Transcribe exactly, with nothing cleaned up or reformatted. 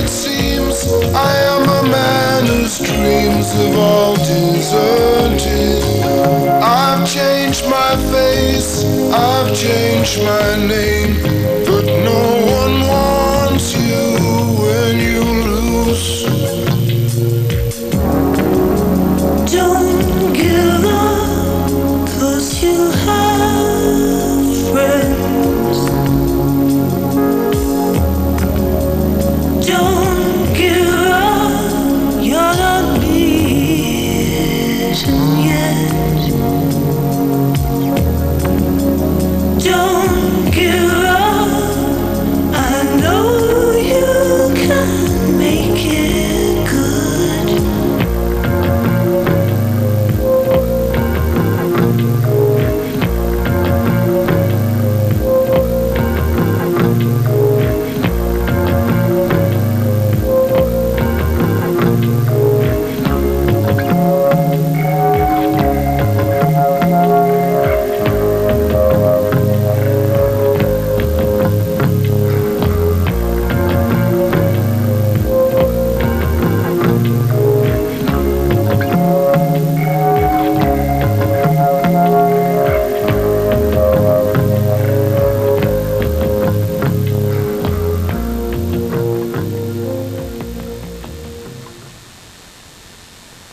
it seems I am a man whose dreams have all deserted. I've changed my face, I've changed my name, but no one wants you when you lose. Don't give up, 'cause you have friends. Don't give up, you're not beaten yet.